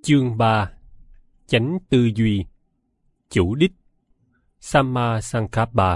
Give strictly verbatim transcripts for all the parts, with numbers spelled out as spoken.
Chương ba. Chánh tư duy. Chủ đích. Samma Sankappa.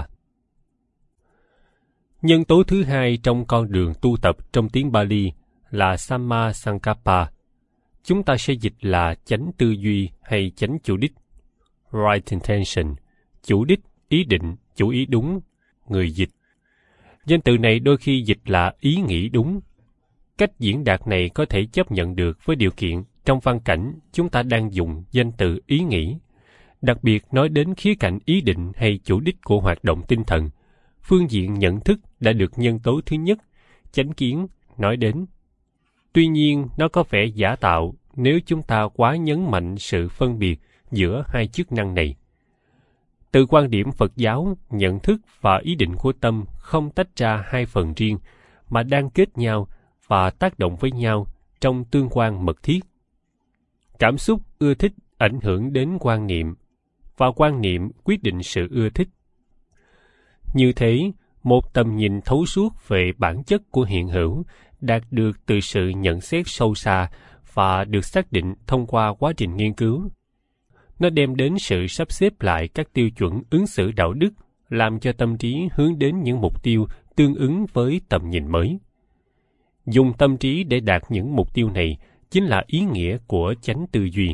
Nhân tố thứ hai trong con đường tu tập trong tiếng Pali là Samma Sankappa. Chúng ta sẽ dịch là chánh tư duy hay chánh chủ đích. Right intention. Chủ đích, ý định, chủ ý đúng. Người dịch. Danh từ này đôi khi dịch là ý nghĩ đúng. Cách diễn đạt này có thể chấp nhận được với điều kiện trong văn cảnh chúng ta đang dùng danh từ ý nghĩ, đặc biệt nói đến khía cạnh ý định hay chủ đích của hoạt động tinh thần. Phương diện nhận thức đã được nhân tố thứ nhất, chánh kiến, nói đến. Tuy nhiên, nó có vẻ giả tạo nếu chúng ta quá nhấn mạnh sự phân biệt giữa hai chức năng này. Từ quan điểm Phật giáo, nhận thức và ý định của tâm không tách ra hai phần riêng, mà đang kết nhau và tác động với nhau trong tương quan mật thiết. Cảm xúc ưa thích ảnh hưởng đến quan niệm, và quan niệm quyết định sự ưa thích. Như thế, một tầm nhìn thấu suốt về bản chất của hiện hữu đạt được từ sự nhận xét sâu xa và được xác định thông qua quá trình nghiên cứu. Nó đem đến sự sắp xếp lại các tiêu chuẩn ứng xử đạo đức, làm cho tâm trí hướng đến những mục tiêu tương ứng với tầm nhìn mới. Dùng tâm trí để đạt những mục tiêu này chính là ý nghĩa của chánh tư duy.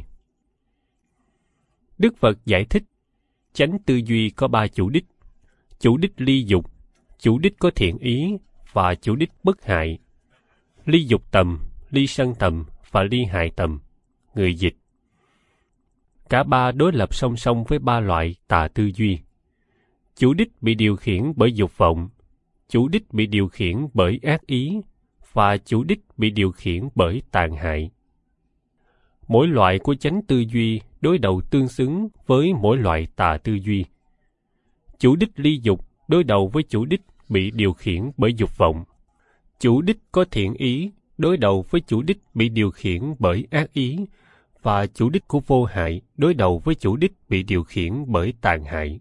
Đức Phật giải thích, chánh tư duy có ba chủ đích: chủ đích ly dục, chủ đích có thiện ý và chủ đích bất hại. Ly dục tầm, ly sân tầm và ly hại tầm. Người dịch. Cả ba đối lập song song với ba loại tà tư duy. Chủ đích bị điều khiển bởi dục vọng, chủ đích bị điều khiển bởi ác ý, và chủ đích bị điều khiển bởi tàn hại. Mỗi loại của chánh tư duy đối đầu tương xứng với mỗi loại tà tư duy. Chủ đích ly dục đối đầu với chủ đích bị điều khiển bởi dục vọng. Chủ đích có thiện ý đối đầu với chủ đích bị điều khiển bởi ác ý, và chủ đích của vô hại đối đầu với chủ đích bị điều khiển bởi tàn hại.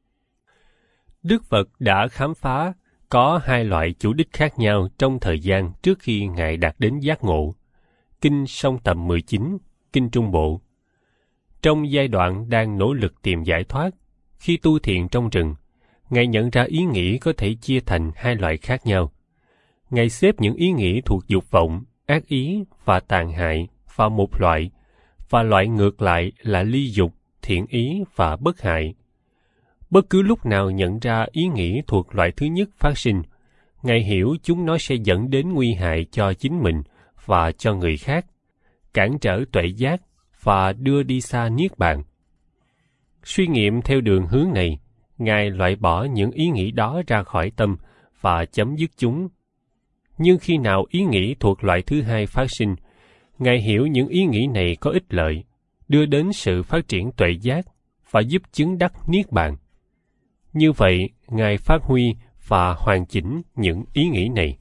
Đức Phật đã khám phá có hai loại chủ đích khác nhau trong thời gian trước khi Ngài đạt đến giác ngộ. Kinh Song Tầm mười chín, Kinh Trung Bộ. Trong giai đoạn đang nỗ lực tìm giải thoát, khi tu thiền trong rừng, Ngài nhận ra ý nghĩ có thể chia thành hai loại khác nhau. Ngài xếp những ý nghĩ thuộc dục vọng, ác ý và tàn hại vào một loại, và loại ngược lại là ly dục, thiện ý và bất hại. Bất cứ lúc nào nhận ra ý nghĩ thuộc loại thứ nhất phát sinh, Ngài hiểu chúng nó sẽ dẫn đến nguy hại cho chính mình và cho người khác, cản trở tuệ giác và đưa đi xa niết bàn. Suy nghiệm theo đường hướng này, Ngài loại bỏ những ý nghĩ đó ra khỏi tâm và chấm dứt chúng. Nhưng khi nào ý nghĩ thuộc loại thứ hai phát sinh, Ngài hiểu những ý nghĩ này có ích lợi, đưa đến sự phát triển tuệ giác và giúp chứng đắc niết bàn. Như vậy, Ngài phát huy và hoàn chỉnh những ý nghĩ này.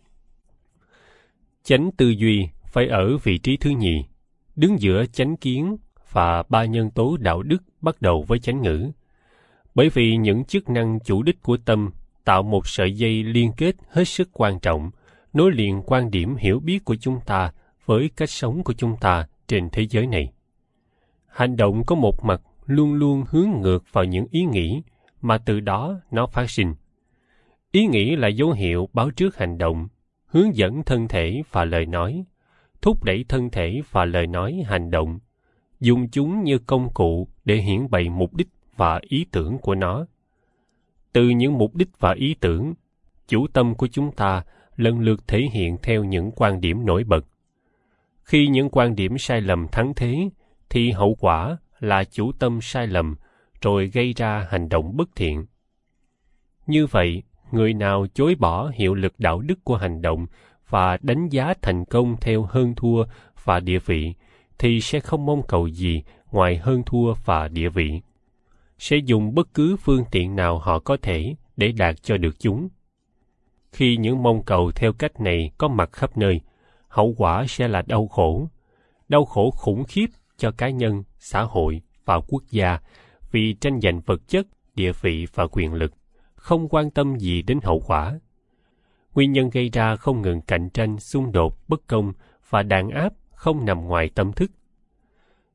Chánh tư duy phải ở vị trí thứ nhì, đứng giữa chánh kiến và ba nhân tố đạo đức bắt đầu với chánh ngữ. Bởi vì những chức năng chủ đích của tâm tạo một sợi dây liên kết hết sức quan trọng, nối liền quan điểm hiểu biết của chúng ta với cách sống của chúng ta trên thế giới này. Hành động có một mặt luôn luôn hướng ngược vào những ý nghĩ, mà từ đó nó phát sinh. Ý nghĩ là dấu hiệu báo trước hành động, hướng dẫn thân thể và lời nói, thúc đẩy thân thể và lời nói hành động, dùng chúng như công cụ để hiển bày mục đích và ý tưởng của nó. Từ những mục đích và ý tưởng, chủ tâm của chúng ta lần lượt thể hiện theo những quan điểm nổi bật. Khi những quan điểm sai lầm thắng thế, thì hậu quả là chủ tâm sai lầm, rồi gây ra hành động bất thiện. Như vậy, người nào chối bỏ hiệu lực đạo đức của hành động và đánh giá thành công theo hơn thua và địa vị, thì sẽ không mong cầu gì ngoài hơn thua và địa vị. Sẽ dùng bất cứ phương tiện nào họ có thể để đạt cho được chúng. Khi những mong cầu theo cách này có mặt khắp nơi, hậu quả sẽ là đau khổ. Đau khổ khủng khiếp cho cá nhân, xã hội và quốc gia, vì tranh giành vật chất, địa vị và quyền lực, không quan tâm gì đến hậu quả. Nguyên nhân gây ra không ngừng cạnh tranh, xung đột, bất công và đàn áp không nằm ngoài tâm thức.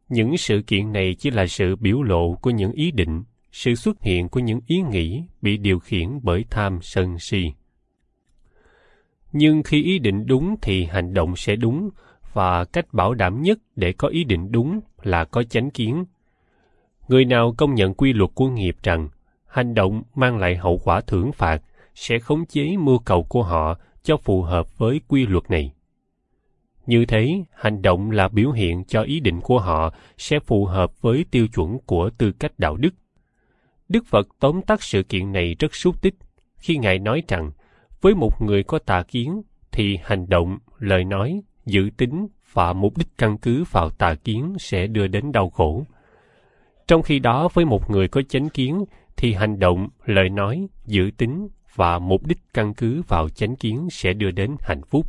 Những sự kiện này chỉ là sự biểu lộ của những ý định, sự xuất hiện của những ý nghĩ bị điều khiển bởi tham sân si. Nhưng khi ý định đúng thì hành động sẽ đúng, và cách bảo đảm nhất để có ý định đúng là có chánh kiến. Người nào công nhận quy luật của nghiệp rằng hành động mang lại hậu quả thưởng phạt sẽ khống chế mưu cầu của họ cho phù hợp với quy luật này. Như thế, hành động là biểu hiện cho ý định của họ sẽ phù hợp với tiêu chuẩn của tư cách đạo đức. Đức Phật tóm tắt sự kiện này rất xúc tích khi Ngài nói rằng với một người có tà kiến thì hành động, lời nói, dự tính và mục đích căn cứ vào tà kiến sẽ đưa đến đau khổ. Trong khi đó với một người có chánh kiến thì hành động, lời nói, dự tính và mục đích căn cứ vào chánh kiến sẽ đưa đến hạnh phúc.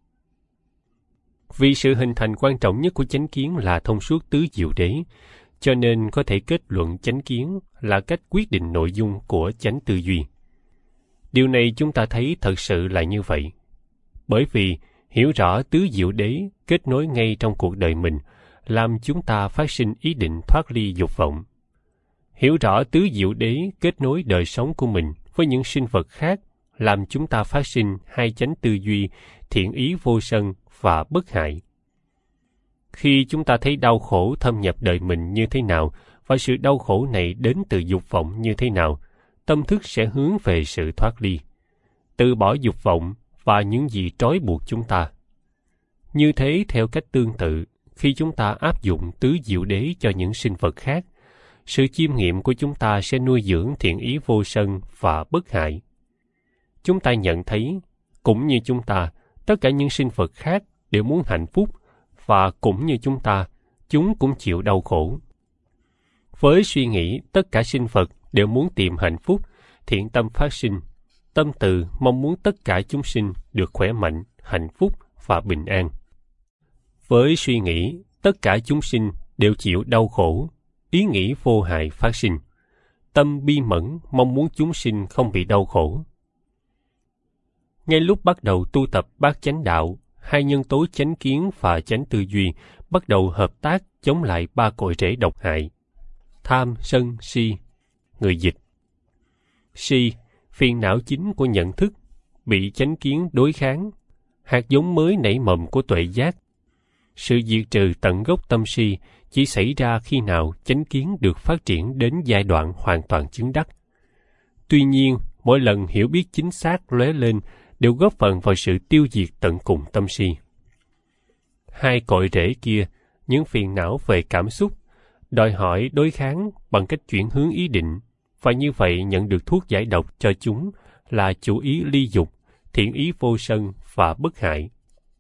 Vì sự hình thành quan trọng nhất của chánh kiến là thông suốt tứ diệu đế, cho nên có thể kết luận chánh kiến là cách quyết định nội dung của chánh tư duy. Điều này chúng ta thấy thật sự là như vậy. Bởi vì hiểu rõ tứ diệu đế kết nối ngay trong cuộc đời mình, làm chúng ta phát sinh ý định thoát ly dục vọng. Hiểu rõ tứ diệu đế kết nối đời sống của mình với những sinh vật khác, làm chúng ta phát sinh hai chánh tư duy, thiện ý vô sân và bất hại. Khi chúng ta thấy đau khổ thâm nhập đời mình như thế nào, và sự đau khổ này đến từ dục vọng như thế nào, tâm thức sẽ hướng về sự thoát ly, từ bỏ dục vọng và những gì trói buộc chúng ta. Như thế, theo cách tương tự, khi chúng ta áp dụng tứ diệu đế cho những sinh vật khác, sự chiêm nghiệm của chúng ta sẽ nuôi dưỡng thiện ý vô sân và bất hại. Chúng ta nhận thấy, cũng như chúng ta, tất cả những sinh vật khác đều muốn hạnh phúc, và cũng như chúng ta, chúng cũng chịu đau khổ. Với suy nghĩ tất cả sinh vật đều muốn tìm hạnh phúc, thiện tâm phát sinh, tâm từ mong muốn tất cả chúng sinh được khỏe mạnh, hạnh phúc và bình an. Với suy nghĩ tất cả chúng sinh đều chịu đau khổ, ý nghĩ vô hại phát sinh, tâm bi mẫn mong muốn chúng sinh không bị đau khổ. Ngay lúc bắt đầu tu tập bát chánh đạo, hai nhân tố chánh kiến và chánh tư duy bắt đầu hợp tác chống lại ba cội rễ độc hại: tham, sân, si. Người dịch: si, phiền não chính của nhận thức, bị chánh kiến đối kháng, hạt giống mới nảy mầm của tuệ giác. Sự diệt trừ tận gốc tâm si chỉ xảy ra khi nào chánh kiến được phát triển đến giai đoạn hoàn toàn chứng đắc. Tuy nhiên, mỗi lần hiểu biết chính xác lóe lên đều góp phần vào sự tiêu diệt tận cùng tâm si. Hai cội rễ kia, những phiền não về cảm xúc, đòi hỏi đối kháng bằng cách chuyển hướng ý định, và như vậy nhận được thuốc giải độc cho chúng là chủ ý ly dục, thiện ý vô sân và bất hại.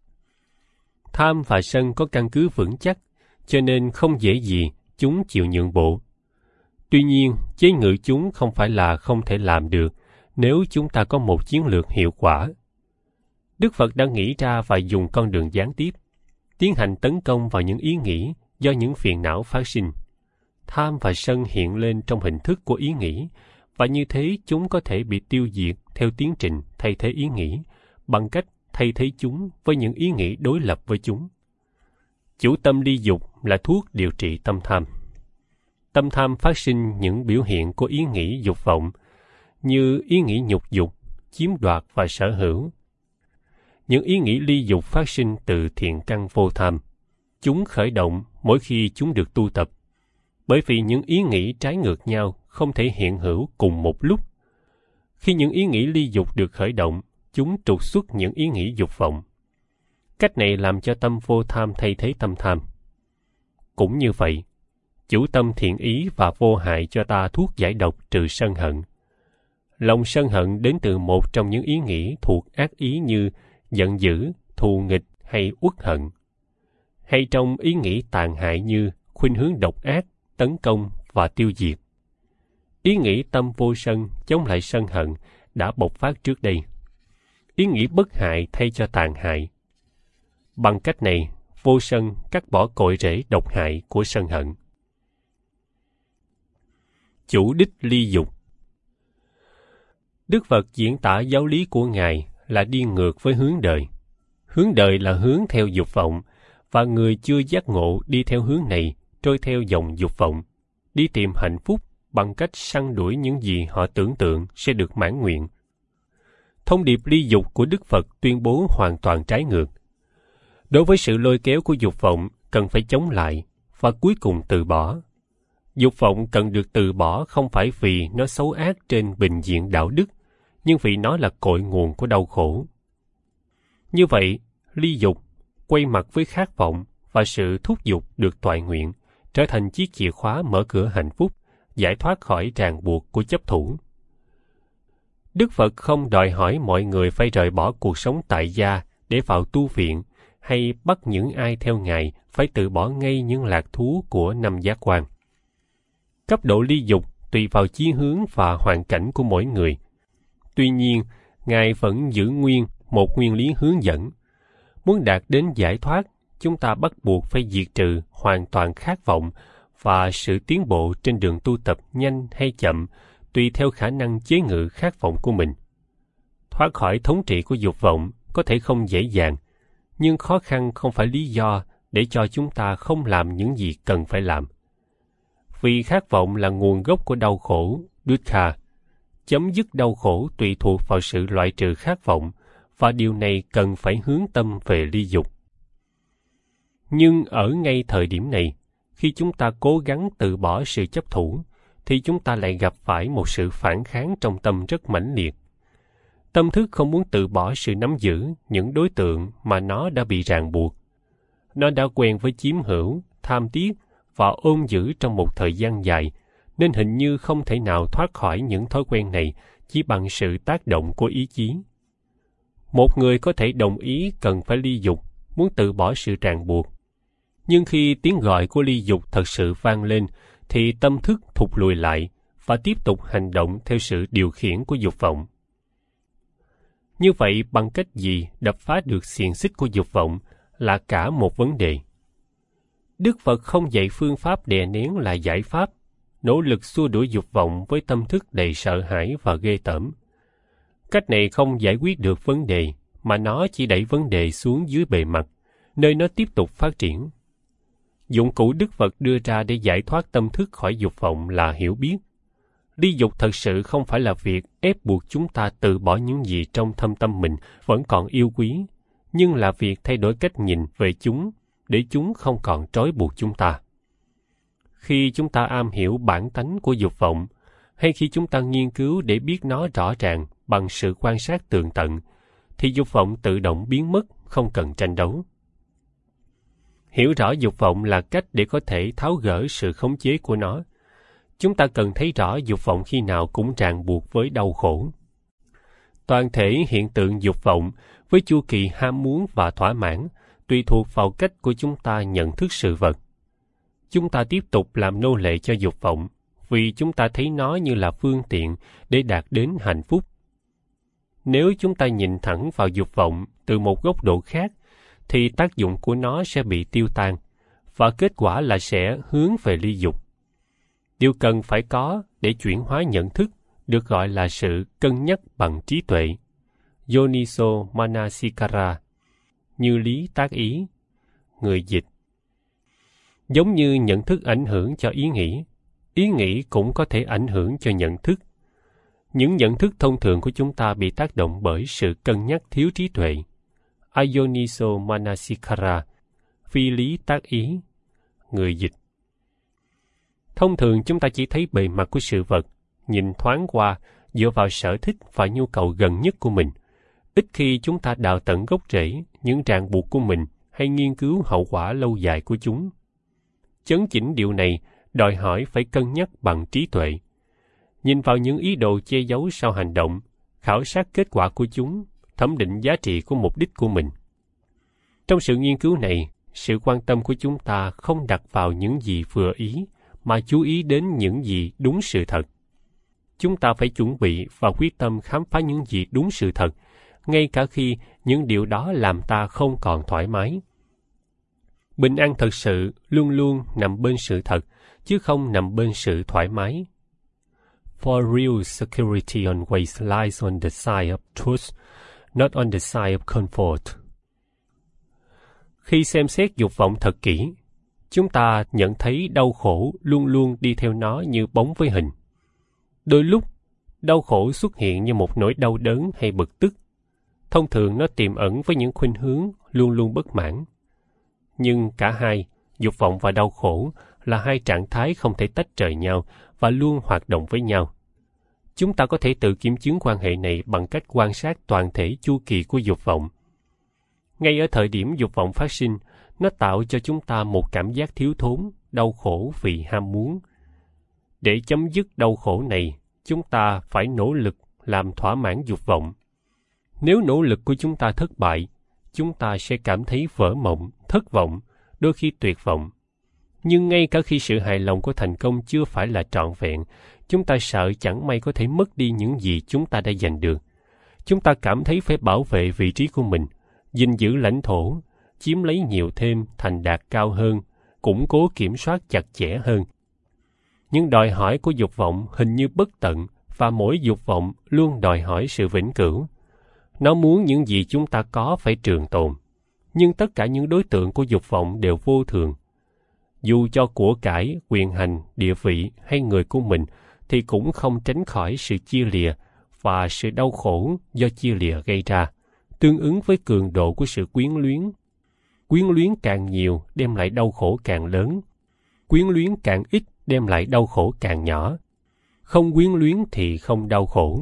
Tham và sân có căn cứ vững chắc, cho nên không dễ gì chúng chịu nhượng bộ. Tuy nhiên, chế ngự chúng không phải là không thể làm được nếu chúng ta có một chiến lược hiệu quả. Đức Phật đã nghĩ ra và dùng con đường gián tiếp, tiến hành tấn công vào những ý nghĩ do những phiền não phát sinh. Tham và sân hiện lên trong hình thức của ý nghĩ, và như thế chúng có thể bị tiêu diệt theo tiến trình thay thế ý nghĩ, bằng cách thay thế chúng với những ý nghĩ đối lập với chúng. Chủ tâm ly dục là thuốc điều trị tâm tham. Tâm tham phát sinh những biểu hiện của ý nghĩ dục vọng, như ý nghĩ nhục dục, chiếm đoạt và sở hữu. Những ý nghĩ ly dục phát sinh từ thiện căn vô tham. Chúng khởi động mỗi khi chúng được tu tập, bởi vì những ý nghĩ trái ngược nhau không thể hiện hữu cùng một lúc. Khi những ý nghĩ ly dục được khởi động, chúng trục xuất những ý nghĩ dục vọng. Cách này làm cho tâm vô tham thay thế tâm tham. Cũng như vậy, chủ tâm thiện ý và vô hại cho ta thuốc giải độc trừ sân hận. Lòng sân hận đến từ một trong những ý nghĩ thuộc ác ý như giận dữ, thù nghịch hay uất hận, hay trong ý nghĩ tàn hại như khuynh hướng độc ác, tấn công và tiêu diệt. Ý nghĩ tâm vô sân chống lại sân hận đã bộc phát trước đây. Ý nghĩ bất hại thay cho tàn hại. Bằng cách này, vô sân cắt bỏ cội rễ độc hại của sân hận. Chủ đích ly dục. Đức Phật diễn tả giáo lý của Ngài là đi ngược với hướng đời. Hướng đời là hướng theo dục vọng, và người chưa giác ngộ đi theo hướng này trôi theo dòng dục vọng, đi tìm hạnh phúc bằng cách săn đuổi những gì họ tưởng tượng sẽ được mãn nguyện. Thông điệp ly dục của Đức Phật tuyên bố hoàn toàn trái ngược. Đối với sự lôi kéo của dục vọng, cần phải chống lại và cuối cùng từ bỏ. Dục vọng cần được từ bỏ không phải vì nó xấu ác trên bình diện đạo đức, nhưng vì nó là cội nguồn của đau khổ. Như vậy, ly dục, quay mặt với khát vọng và sự thúc giục được toại nguyện, trở thành chiếc chìa khóa mở cửa hạnh phúc, giải thoát khỏi ràng buộc của chấp thủ. Đức Phật không đòi hỏi mọi người phải rời bỏ cuộc sống tại gia để vào tu viện, hay bắt những ai theo Ngài phải từ bỏ ngay những lạc thú của năm giác quan. Cấp độ ly dục tùy vào chí hướng và hoàn cảnh của mỗi người. Tuy nhiên, Ngài vẫn giữ nguyên một nguyên lý hướng dẫn. Muốn đạt đến giải thoát, chúng ta bắt buộc phải diệt trừ hoàn toàn khát vọng, và sự tiến bộ trên đường tu tập nhanh hay chậm tùy theo khả năng chế ngự khát vọng của mình. Thoát khỏi thống trị của dục vọng có thể không dễ dàng, nhưng khó khăn không phải lý do để cho chúng ta không làm những gì cần phải làm. Vì khát vọng là nguồn gốc của đau khổ, dukkha. Chấm dứt đau khổ tùy thuộc vào sự loại trừ khát vọng, và điều này cần phải hướng tâm về ly dục. Nhưng ở ngay thời điểm này, khi chúng ta cố gắng từ bỏ sự chấp thủ, thì chúng ta lại gặp phải một sự phản kháng trong tâm rất mãnh liệt. Tâm thức không muốn từ bỏ sự nắm giữ những đối tượng mà nó đã bị ràng buộc. Nó đã quen với chiếm hữu, tham tiếc và ôm giữ trong một thời gian dài, nên hình như không thể nào thoát khỏi những thói quen này chỉ bằng sự tác động của ý chí. Một người có thể đồng ý cần phải ly dục, muốn từ bỏ sự ràng buộc. Nhưng khi tiếng gọi của ly dục thật sự vang lên, thì tâm thức thụt lùi lại và tiếp tục hành động theo sự điều khiển của dục vọng. Như vậy, bằng cách gì đập phá được xiềng xích của dục vọng là cả một vấn đề. Đức Phật không dạy phương pháp đè nén là giải pháp, nỗ lực xua đuổi dục vọng với tâm thức đầy sợ hãi và ghê tởm. Cách này không giải quyết được vấn đề, mà nó chỉ đẩy vấn đề xuống dưới bề mặt, nơi nó tiếp tục phát triển. Dụng cụ Đức Phật đưa ra để giải thoát tâm thức khỏi dục vọng là hiểu biết. Ly dục thật sự không phải là việc ép buộc chúng ta từ bỏ những gì trong thâm tâm mình vẫn còn yêu quý, nhưng là việc thay đổi cách nhìn về chúng, để chúng không còn trói buộc chúng ta. Khi chúng ta am hiểu bản tánh của dục vọng, hay khi chúng ta nghiên cứu để biết nó rõ ràng bằng sự quan sát tường tận, thì dục vọng tự động biến mất, không cần tranh đấu. Hiểu rõ dục vọng là cách để có thể tháo gỡ sự khống chế của nó. Chúng ta cần thấy rõ dục vọng khi nào cũng ràng buộc với đau khổ. Toàn thể hiện tượng dục vọng với chu kỳ ham muốn và thỏa mãn tùy thuộc vào cách của chúng ta nhận thức sự vật. Chúng ta tiếp tục làm nô lệ cho dục vọng vì chúng ta thấy nó như là phương tiện để đạt đến hạnh phúc. Nếu chúng ta nhìn thẳng vào dục vọng từ một góc độ khác, thì tác dụng của nó sẽ bị tiêu tan, và kết quả là sẽ hướng về ly dục. Điều cần phải có để chuyển hóa nhận thức được gọi là sự cân nhắc bằng trí tuệ, Yoniso Manasikara, như lý tác ý, người dịch. Giống như nhận thức ảnh hưởng cho ý nghĩ, ý nghĩ cũng có thể ảnh hưởng cho nhận thức. Những nhận thức thông thường của chúng ta bị tác động bởi sự cân nhắc thiếu trí tuệ, Ayoniso Manasikara, phi lý tác ý, người dịch. Thông thường chúng ta chỉ thấy bề mặt của sự vật, nhìn thoáng qua dựa vào sở thích và nhu cầu gần nhất của mình. Ít khi chúng ta đào tận gốc rễ những ràng buộc của mình hay nghiên cứu hậu quả lâu dài của chúng. Chấn chỉnh điều này đòi hỏi phải cân nhắc bằng trí tuệ. Nhìn vào những ý đồ che giấu sau hành động, khảo sát kết quả của chúng, thẩm định giá trị của mục đích của mình. Trong sự nghiên cứu này, sự quan tâm của chúng ta không đặt vào những gì vừa ý, mà chú ý đến những gì đúng sự thật. Chúng ta phải chuẩn bị và quyết tâm khám phá những gì đúng sự thật, ngay cả khi những điều đó làm ta không còn thoải mái. Bình an thật sự luôn luôn nằm bên sự thật, chứ không nằm bên sự thoải mái. For real security always lies on the side of truth, not on the side of comfort. Khi xem xét dục vọng thật kỹ, chúng ta nhận thấy đau khổ luôn luôn đi theo nó như bóng với hình. Đôi lúc, đau khổ xuất hiện như một nỗi đau đớn hay bực tức. Thông thường nó tiềm ẩn với những khuynh hướng luôn luôn bất mãn. Nhưng cả hai, dục vọng và đau khổ, là hai trạng thái không thể tách rời nhau và luôn hoạt động với nhau. Chúng ta có thể tự kiểm chứng quan hệ này bằng cách quan sát toàn thể chu kỳ của dục vọng. Ngay ở thời điểm dục vọng phát sinh, nó tạo cho chúng ta một cảm giác thiếu thốn, đau khổ vì ham muốn. Để chấm dứt đau khổ này, chúng ta phải nỗ lực làm thỏa mãn dục vọng. Nếu nỗ lực của chúng ta thất bại, chúng ta sẽ cảm thấy vỡ mộng, thất vọng, đôi khi tuyệt vọng. Nhưng ngay cả khi sự hài lòng của thành công chưa phải là trọn vẹn, chúng ta sợ chẳng may có thể mất đi những gì chúng ta đã giành được. Chúng ta cảm thấy phải bảo vệ vị trí của mình, gìn giữ lãnh thổ, chiếm lấy nhiều thêm, thành đạt cao hơn, củng cố kiểm soát chặt chẽ hơn. Những đòi hỏi của dục vọng hình như bất tận, và mỗi dục vọng luôn đòi hỏi sự vĩnh cửu. Nó muốn những gì chúng ta có phải trường tồn, nhưng tất cả những đối tượng của dục vọng đều vô thường. Dù cho của cải, quyền hành, địa vị hay người của mình, thì cũng không tránh khỏi sự chia lìa và sự đau khổ do chia lìa gây ra, tương ứng với cường độ của sự quyến luyến. Quyến luyến càng nhiều đem lại đau khổ càng lớn. Quyến luyến càng ít đem lại đau khổ càng nhỏ. Không quyến luyến thì không đau khổ.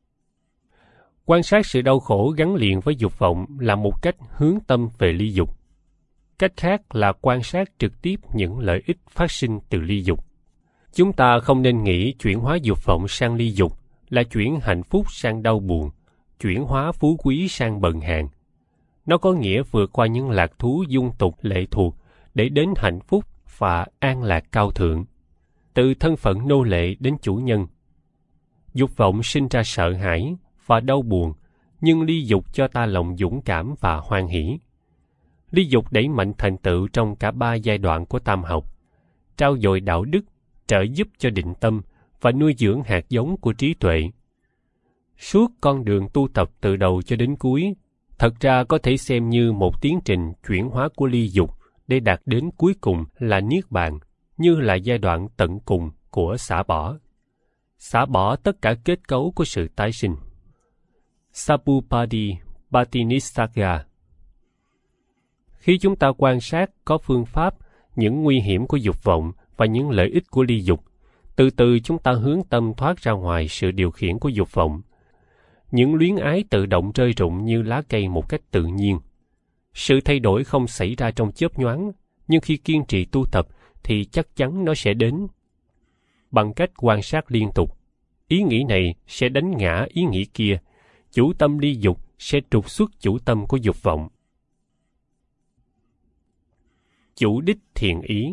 Quan sát sự đau khổ gắn liền với dục vọng là một cách hướng tâm về ly dục. Cách khác là quan sát trực tiếp những lợi ích phát sinh từ ly dục. Chúng ta không nên nghĩ chuyển hóa dục vọng sang ly dục là chuyển hạnh phúc sang đau buồn, chuyển hóa phú quý sang bần hàn. Nó có nghĩa vượt qua những lạc thú dung tục lệ thuộc để đến hạnh phúc và an lạc cao thượng, từ thân phận nô lệ đến chủ nhân. Dục vọng sinh ra sợ hãi và đau buồn, nhưng ly dục cho ta lòng dũng cảm và hoan hỷ. Ly dục đẩy mạnh thành tựu trong cả ba giai đoạn của tam học, trao dồi đạo đức, trợ giúp cho định tâm và nuôi dưỡng hạt giống của trí tuệ. Suốt con đường tu tập từ đầu cho đến cuối, thật ra có thể xem như một tiến trình chuyển hóa của ly dục để đạt đến cuối cùng là niết bàn, như là giai đoạn tận cùng của xả bỏ. Xả bỏ tất cả kết cấu của sự tái sinh. Sabupadi Bhattinissaga. Khi chúng ta quan sát có phương pháp, những nguy hiểm của dục vọng và những lợi ích của ly dục, từ từ chúng ta hướng tâm thoát ra ngoài sự điều khiển của dục vọng. Những luyến ái tự động rơi rụng như lá cây một cách tự nhiên. Sự thay đổi không xảy ra trong chớp nhoáng, nhưng khi kiên trì tu tập thì chắc chắn nó sẽ đến. Bằng cách quan sát liên tục, ý nghĩ này sẽ đánh ngã ý nghĩ kia, chủ tâm ly dục sẽ trục xuất chủ tâm của dục vọng. Chủ đích thiện ý.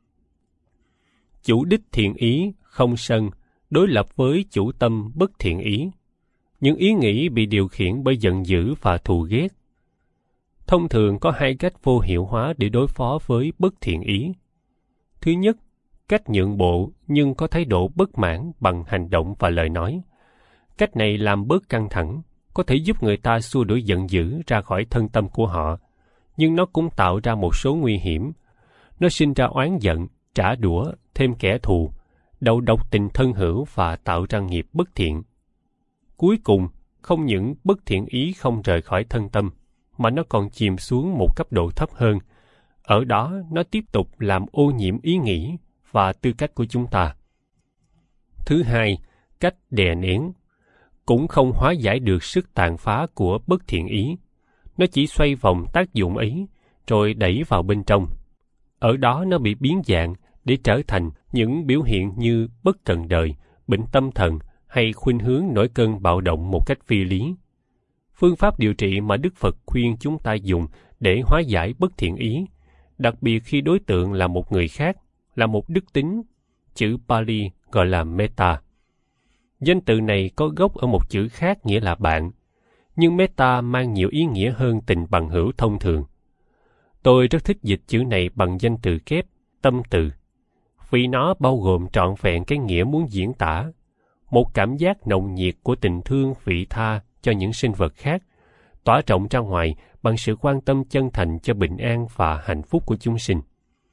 Chủ đích thiện ý không sân, đối lập với chủ tâm bất thiện ý. Những ý nghĩ bị điều khiển bởi giận dữ và thù ghét. Thông thường có hai cách vô hiệu hóa để đối phó với bất thiện ý. Thứ nhất, cách nhượng bộ nhưng có thái độ bất mãn bằng hành động và lời nói. Cách này làm bớt căng thẳng, có thể giúp người ta xua đuổi giận dữ ra khỏi thân tâm của họ, nhưng nó cũng tạo ra một số nguy hiểm. Nó sinh ra oán giận, trả đũa, thêm kẻ thù, đầu độc tình thân hữu và tạo ra nghiệp bất thiện. Cuối cùng, không những bất thiện ý không rời khỏi thân tâm, mà nó còn chìm xuống một cấp độ thấp hơn. Ở đó, nó tiếp tục làm ô nhiễm ý nghĩ và tư cách của chúng ta. Thứ hai, cách đè nén cũng không hóa giải được sức tàn phá của bất thiện ý. Nó chỉ xoay vòng tác dụng ấy, rồi đẩy vào bên trong. Ở đó nó bị biến dạng để trở thành những biểu hiện như bất cần đời, bệnh tâm thần hay khuynh hướng nổi cơn bạo động một cách phi lý. Phương pháp điều trị mà Đức Phật khuyên chúng ta dùng để hóa giải bất thiện ý, đặc biệt khi đối tượng là một người khác, là một đức tính, chữ Pali gọi là metta. Danh từ này có gốc ở một chữ khác nghĩa là bạn, nhưng metta mang nhiều ý nghĩa hơn tình bằng hữu thông thường. Tôi rất thích dịch chữ này bằng danh từ kép, tâm từ, vì nó bao gồm trọn vẹn cái nghĩa muốn diễn tả, một cảm giác nồng nhiệt của tình thương vị tha cho những sinh vật khác, tỏa rộng ra ngoài bằng sự quan tâm chân thành cho bình an và hạnh phúc của chúng sinh.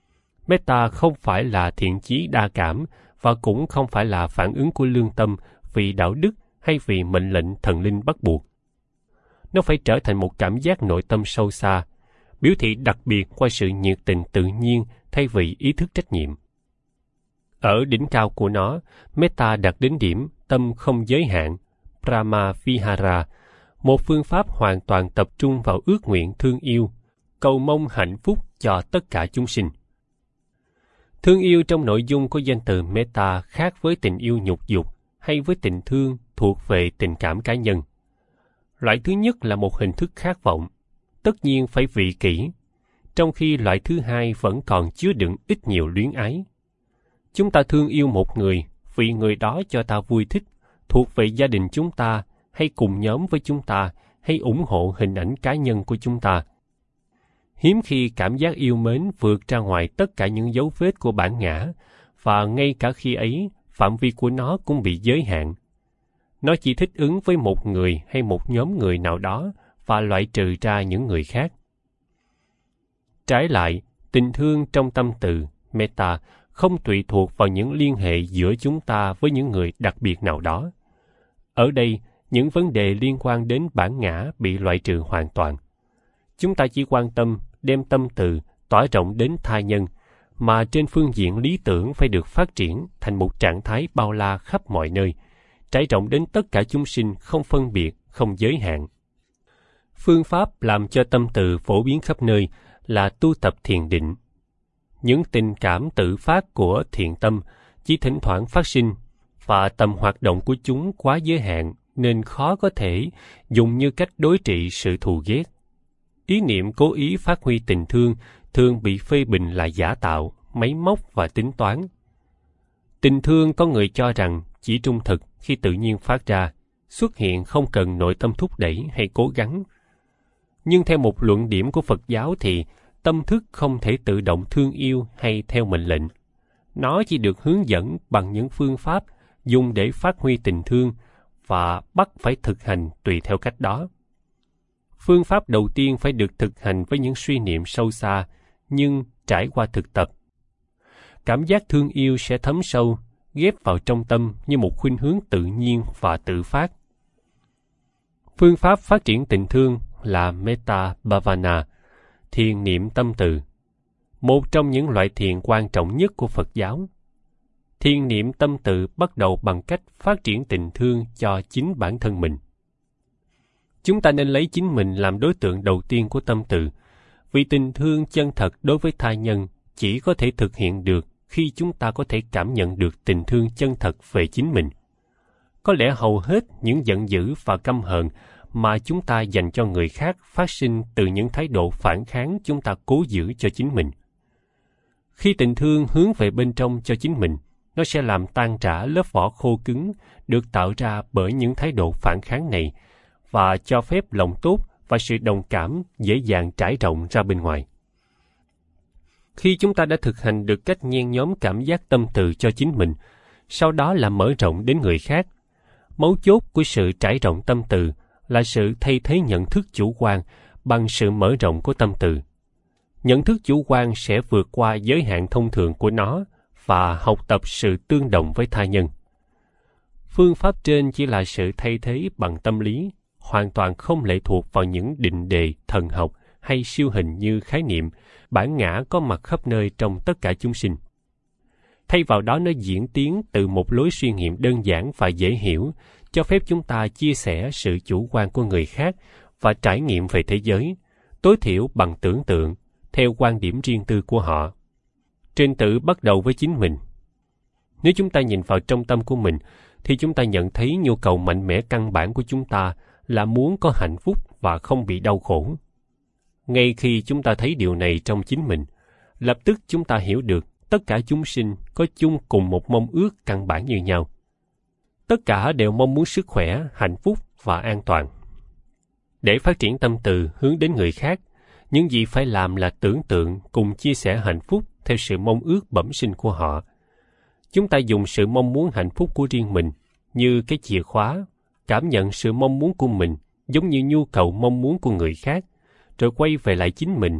Metta không phải là thiện chí đa cảm và cũng không phải là phản ứng của lương tâm vì đạo đức hay vì mệnh lệnh thần linh bắt buộc. Nó phải trở thành một cảm giác nội tâm sâu xa, biểu thị đặc biệt qua sự nhiệt tình tự nhiên thay vì ý thức trách nhiệm. Ở đỉnh cao của nó, Metta đạt đến điểm tâm không giới hạn, Brahma Vihara, một phương pháp hoàn toàn tập trung vào ước nguyện thương yêu, cầu mong hạnh phúc cho tất cả chúng sinh. Thương yêu trong nội dung của danh từ Metta khác với tình yêu nhục dục hay với tình thương thuộc về tình cảm cá nhân. Loại thứ nhất là một hình thức khát vọng, tất nhiên phải vị kỷ, trong khi loại thứ hai vẫn còn chứa đựng ít nhiều luyến ái. Chúng ta thương yêu một người vì người đó cho ta vui thích, thuộc về gia đình chúng ta, hay cùng nhóm với chúng ta, hay ủng hộ hình ảnh cá nhân của chúng ta. Hiếm khi cảm giác yêu mến vượt ra ngoài tất cả những dấu vết của bản ngã, và ngay cả khi ấy, phạm vi của nó cũng bị giới hạn. Nó chỉ thích ứng với một người hay một nhóm người nào đó và loại trừ ra những người khác. Trái lại, tình thương trong tâm từ, Metta, không tùy thuộc vào những liên hệ giữa chúng ta với những người đặc biệt nào đó. Ở đây, những vấn đề liên quan đến bản ngã bị loại trừ hoàn toàn. Chúng ta chỉ quan tâm đem tâm từ tỏa rộng đến tha nhân, mà trên phương diện lý tưởng phải được phát triển thành một trạng thái bao la khắp mọi nơi, trải rộng đến tất cả chúng sinh không phân biệt, không giới hạn. Phương pháp làm cho tâm từ phổ biến khắp nơi là tu tập thiền định. Những tình cảm tự phát của thiện tâm chỉ thỉnh thoảng phát sinh, và tầm hoạt động của chúng quá giới hạn nên khó có thể dùng như cách đối trị sự thù ghét. Ý niệm cố ý phát huy tình thương thường bị phê bình là giả tạo, máy móc và tính toán. Tình thương có người cho rằng chỉ trung thực khi tự nhiên phát ra, xuất hiện không cần nội tâm thúc đẩy hay cố gắng. Nhưng theo một luận điểm của Phật giáo thì tâm thức không thể tự động thương yêu hay theo mệnh lệnh. Nó chỉ được hướng dẫn bằng những phương pháp dùng để phát huy tình thương và bắt phải thực hành tùy theo cách đó. Phương pháp đầu tiên phải được thực hành với những suy niệm sâu xa, nhưng trải qua thực tập. Cảm giác thương yêu sẽ thấm sâu, ghép vào trong tâm như một khuynh hướng tự nhiên và tự phát. Phương pháp phát triển tình thương là Metta Bhavana, thiền niệm tâm từ, một trong những loại thiền quan trọng nhất của Phật giáo. Thiền niệm tâm từ bắt đầu bằng cách phát triển tình thương cho chính bản thân mình. Chúng ta nên lấy chính mình làm đối tượng đầu tiên của tâm từ, vì tình thương chân thật đối với tha nhân chỉ có thể thực hiện được khi chúng ta có thể cảm nhận được tình thương chân thật về chính mình. Có lẽ hầu hết những giận dữ và căm hờn mà chúng ta dành cho người khác phát sinh từ những thái độ phản kháng chúng ta cố giữ cho chính mình. Khi tình thương hướng về bên trong cho chính mình, nó sẽ làm tan rã lớp vỏ khô cứng được tạo ra bởi những thái độ phản kháng này và cho phép lòng tốt và sự đồng cảm dễ dàng trải rộng ra bên ngoài. Khi chúng ta đã thực hành được cách nhen nhóm cảm giác tâm từ cho chính mình, sau đó là mở rộng đến người khác, mấu chốt của sự trải rộng tâm từ là sự thay thế nhận thức chủ quan bằng sự mở rộng của tâm từ. Nhận thức chủ quan sẽ vượt qua giới hạn thông thường của nó và học tập sự tương đồng với tha nhân. Phương pháp trên chỉ là sự thay thế bằng tâm lý, hoàn toàn không lệ thuộc vào những định đề thần học hay siêu hình như khái niệm bản ngã có mặt khắp nơi trong tất cả chúng sinh. Thay vào đó, nó diễn tiến từ một lối suy nghiệm đơn giản và dễ hiểu, cho phép chúng ta chia sẻ sự chủ quan của người khác và trải nghiệm về thế giới, tối thiểu bằng tưởng tượng, theo quan điểm riêng tư của họ. Trình tự bắt đầu với chính mình. Nếu chúng ta nhìn vào trong tâm của mình, thì chúng ta nhận thấy nhu cầu mạnh mẽ căn bản của chúng ta là muốn có hạnh phúc và không bị đau khổ. Ngay khi chúng ta thấy điều này trong chính mình, lập tức chúng ta hiểu được tất cả chúng sinh có chung cùng một mong ước căn bản như nhau. Tất cả đều mong muốn sức khỏe, hạnh phúc và an toàn. Để phát triển tâm từ hướng đến người khác, những gì phải làm là tưởng tượng cùng chia sẻ hạnh phúc theo sự mong ước bẩm sinh của họ. Chúng ta dùng sự mong muốn hạnh phúc của riêng mình như cái chìa khóa, cảm nhận sự mong muốn của mình giống như nhu cầu mong muốn của người khác, rồi quay về lại chính mình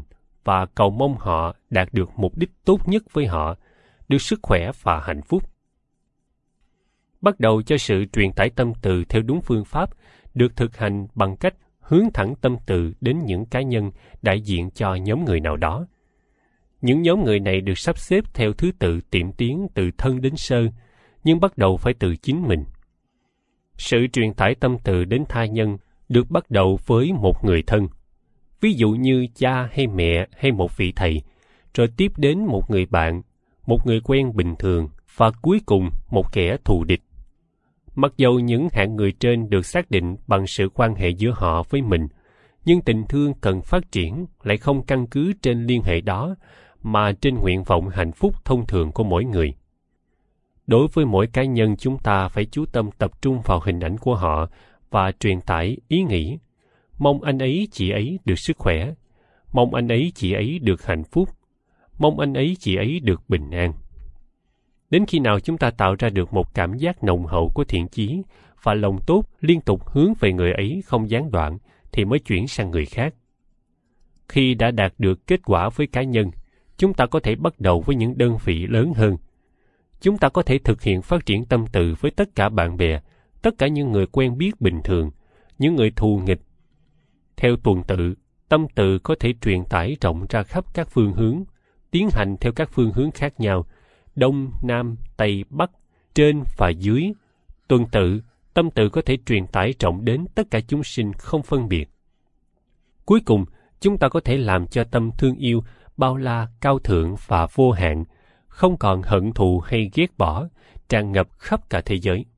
và cầu mong họ đạt được mục đích tốt nhất với họ, được sức khỏe và hạnh phúc. Bắt đầu cho sự truyền tải tâm từ theo đúng phương pháp được thực hành bằng cách hướng thẳng tâm từ đến những cá nhân đại diện cho nhóm người nào đó. Những nhóm người này được sắp xếp theo thứ tự tiệm tiến từ thân đến sơ, nhưng bắt đầu phải từ chính mình. Sự truyền tải tâm từ đến tha nhân được bắt đầu với một người thân, ví dụ như cha hay mẹ hay một vị thầy, rồi tiếp đến một người bạn, một người quen bình thường và cuối cùng một kẻ thù địch. Mặc dầu những hạng người trên được xác định bằng sự quan hệ giữa họ với mình, nhưng tình thương cần phát triển lại không căn cứ trên liên hệ đó, mà trên nguyện vọng hạnh phúc thông thường của mỗi người. Đối với mỗi cá nhân, chúng ta phải chú tâm tập trung vào hình ảnh của họ và truyền tải ý nghĩ. Mong anh ấy chị ấy được sức khỏe, mong anh ấy chị ấy được hạnh phúc, mong anh ấy chị ấy được bình an. Đến khi nào chúng ta tạo ra được một cảm giác nồng hậu của thiện chí và lòng tốt liên tục hướng về người ấy không gián đoạn, thì mới chuyển sang người khác. Khi đã đạt được kết quả với cá nhân, chúng ta có thể bắt đầu với những đơn vị lớn hơn. Chúng ta có thể thực hiện phát triển tâm từ với tất cả bạn bè, tất cả những người quen biết bình thường, những người thù nghịch. Theo tuần tự, tâm từ có thể truyền tải rộng ra khắp các phương hướng, tiến hành theo các phương hướng khác nhau, đông, nam, tây, bắc, trên và dưới. Tuần tự, tâm từ có thể truyền tải rộng đến tất cả chúng sinh không phân biệt. Cuối cùng, chúng ta có thể làm cho tâm thương yêu, bao la, cao thượng và vô hạn, không còn hận thù hay ghét bỏ, tràn ngập khắp cả thế giới.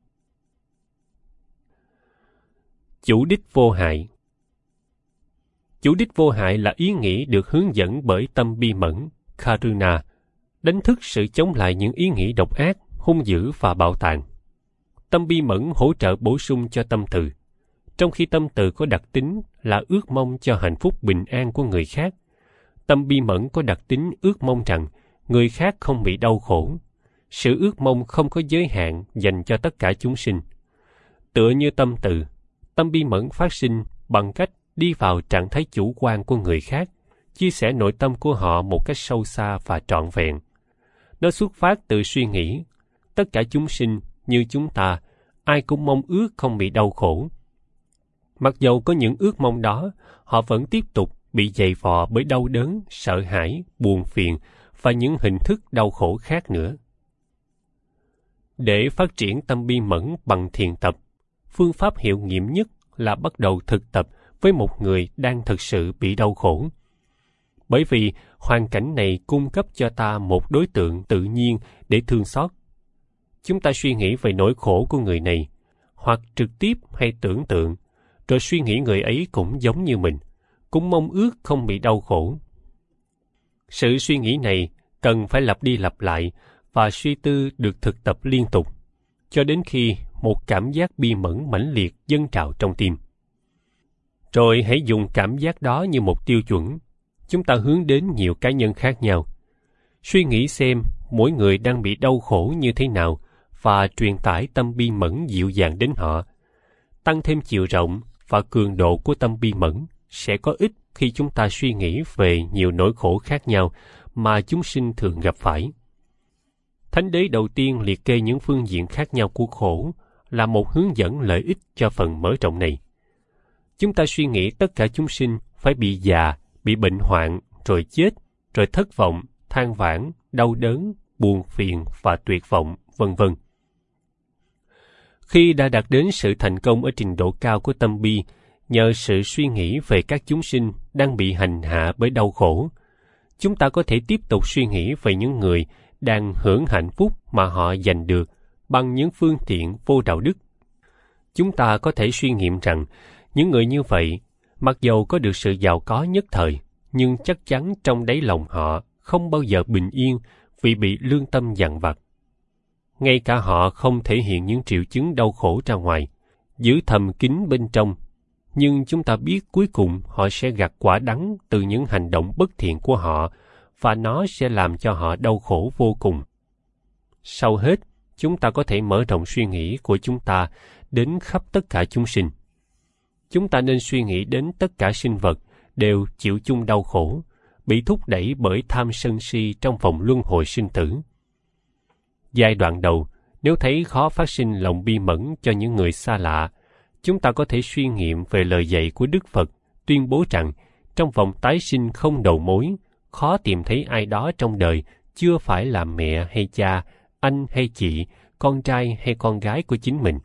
Chủ đích vô hại. Chủ đích vô hại là ý nghĩ được hướng dẫn bởi tâm bi mẫn, Karuna, đánh thức sự chống lại những ý nghĩ độc ác, hung dữ và bạo tàn. Tâm bi mẫn hỗ trợ bổ sung cho tâm từ, trong khi tâm từ có đặc tính là ước mong cho hạnh phúc bình an của người khác. Tâm bi mẫn có đặc tính ước mong rằng người khác không bị đau khổ. Sự ước mong không có giới hạn dành cho tất cả chúng sinh. Tựa như tâm từ, tâm bi mẫn phát sinh bằng cách đi vào trạng thái chủ quan của người khác, chia sẻ nội tâm của họ một cách sâu xa và trọn vẹn. Nó xuất phát từ suy nghĩ, tất cả chúng sinh như chúng ta, ai cũng mong ước không bị đau khổ. Mặc dầu có những ước mong đó, họ vẫn tiếp tục bị dày vò bởi đau đớn, sợ hãi, buồn phiền và những hình thức đau khổ khác nữa. Để phát triển tâm bi mẫn bằng thiền tập, phương pháp hiệu nghiệm nhất là bắt đầu thực tập với một người đang thực sự bị đau khổ. Bởi vì hoàn cảnh này cung cấp cho ta một đối tượng tự nhiên để thương xót. Chúng ta suy nghĩ về nỗi khổ của người này, hoặc trực tiếp hay tưởng tượng, rồi suy nghĩ người ấy cũng giống như mình, cũng mong ước không bị đau khổ. Sự suy nghĩ này cần phải lặp đi lặp lại và suy tư được thực tập liên tục, cho đến khi một cảm giác bi mẫn mãnh liệt dâng trào trong tim. Rồi hãy dùng cảm giác đó như một tiêu chuẩn. Chúng ta hướng đến nhiều cá nhân khác nhau. Suy nghĩ xem mỗi người đang bị đau khổ như thế nào và truyền tải tâm bi mẫn dịu dàng đến họ. Tăng thêm chiều rộng và cường độ của tâm bi mẫn sẽ có ích khi chúng ta suy nghĩ về nhiều nỗi khổ khác nhau mà chúng sinh thường gặp phải. Thánh đế đầu tiên liệt kê những phương diện khác nhau của khổ là một hướng dẫn lợi ích cho phần mở rộng này. Chúng ta suy nghĩ tất cả chúng sinh phải bị già, bị bệnh hoạn, rồi chết, rồi thất vọng, than vãn, đau đớn, buồn phiền và tuyệt vọng, vân vân. Khi đã đạt đến sự thành công ở trình độ cao của tâm bi, nhờ sự suy nghĩ về các chúng sinh đang bị hành hạ bởi đau khổ, chúng ta có thể tiếp tục suy nghĩ về những người đang hưởng hạnh phúc mà họ giành được bằng những phương tiện vô đạo đức. Chúng ta có thể suy nghiệm rằng những người như vậy, mặc dầu có được sự giàu có nhất thời, nhưng chắc chắn trong đáy lòng họ không bao giờ bình yên vì bị lương tâm dằn vặt. Ngay cả họ không thể hiện những triệu chứng đau khổ ra ngoài, giữ thầm kín bên trong, nhưng chúng ta biết cuối cùng họ sẽ gặt quả đắng từ những hành động bất thiện của họ, và nó sẽ làm cho họ đau khổ vô cùng. Sau hết, chúng ta có thể mở rộng suy nghĩ của chúng ta đến khắp tất cả chúng sinh. Chúng ta nên suy nghĩ đến tất cả sinh vật đều chịu chung đau khổ, bị thúc đẩy bởi tham sân si trong vòng luân hồi sinh tử. Giai đoạn đầu, nếu thấy khó phát sinh lòng bi mẫn cho những người xa lạ, chúng ta có thể suy nghiệm về lời dạy của Đức Phật tuyên bố rằng trong vòng tái sinh không đầu mối, khó tìm thấy ai đó trong đời chưa phải là mẹ hay cha, anh hay chị, con trai hay con gái của chính mình.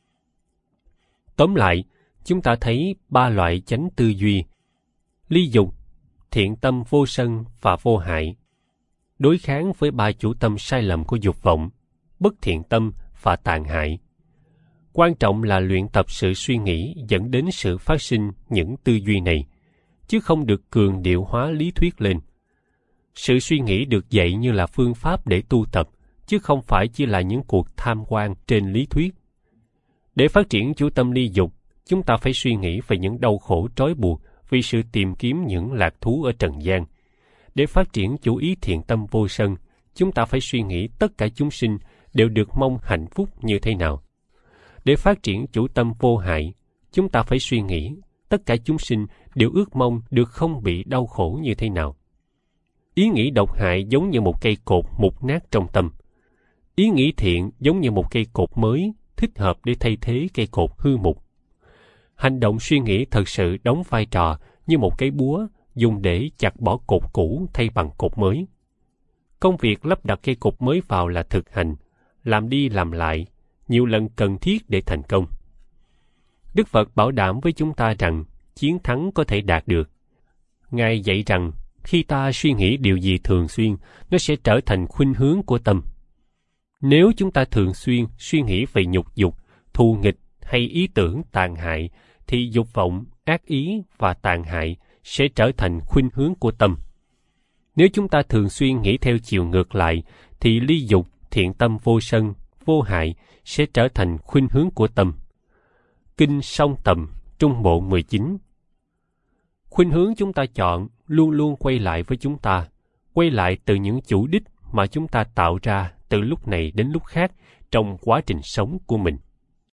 Tóm lại, chúng ta thấy ba loại chánh tư duy: ly dục, thiện tâm vô sân và vô hại, đối kháng với ba chủ tâm sai lầm của dục vọng, bất thiện tâm và tàn hại. Quan trọng là luyện tập sự suy nghĩ dẫn đến sự phát sinh những tư duy này, chứ không được cường điệu hóa lý thuyết lên. Sự suy nghĩ được dạy như là phương pháp để tu tập, chứ không phải chỉ là những cuộc tham quan trên lý thuyết. Để phát triển chủ tâm ly dục, chúng ta phải suy nghĩ về những đau khổ trói buộc vì sự tìm kiếm những lạc thú ở trần gian. Để phát triển chủ ý thiện tâm vô sân, chúng ta phải suy nghĩ tất cả chúng sinh đều được mong hạnh phúc như thế nào. Để phát triển chủ tâm vô hại, chúng ta phải suy nghĩ tất cả chúng sinh đều ước mong được không bị đau khổ như thế nào. Ý nghĩ độc hại giống như một cây cột mục nát trong tâm. Ý nghĩ thiện giống như một cây cột mới, thích hợp để thay thế cây cột hư mục. Hành động suy nghĩ thật sự đóng vai trò như một cái búa dùng để chặt bỏ cột cũ thay bằng cột mới. Công việc lắp đặt cây cột mới vào là thực hành, làm đi làm lại, nhiều lần cần thiết để thành công. Đức Phật bảo đảm với chúng ta rằng chiến thắng có thể đạt được. Ngài dạy rằng khi ta suy nghĩ điều gì thường xuyên, nó sẽ trở thành khuynh hướng của tâm. Nếu chúng ta thường xuyên suy nghĩ về nhục dục, thù nghịch hay ý tưởng tàn hại, thì dục vọng, ác ý và tàn hại sẽ trở thành khuynh hướng của tâm. Nếu chúng ta thường xuyên nghĩ theo chiều ngược lại, thì ly dục, thiện tâm vô sân, vô hại sẽ trở thành khuynh hướng của tâm. Kinh Song Tầm, Trung Bộ mười chín. Khuynh hướng chúng ta chọn luôn luôn quay lại với chúng ta, quay lại từ những chủ đích mà chúng ta tạo ra từ lúc này đến lúc khác trong quá trình sống của mình.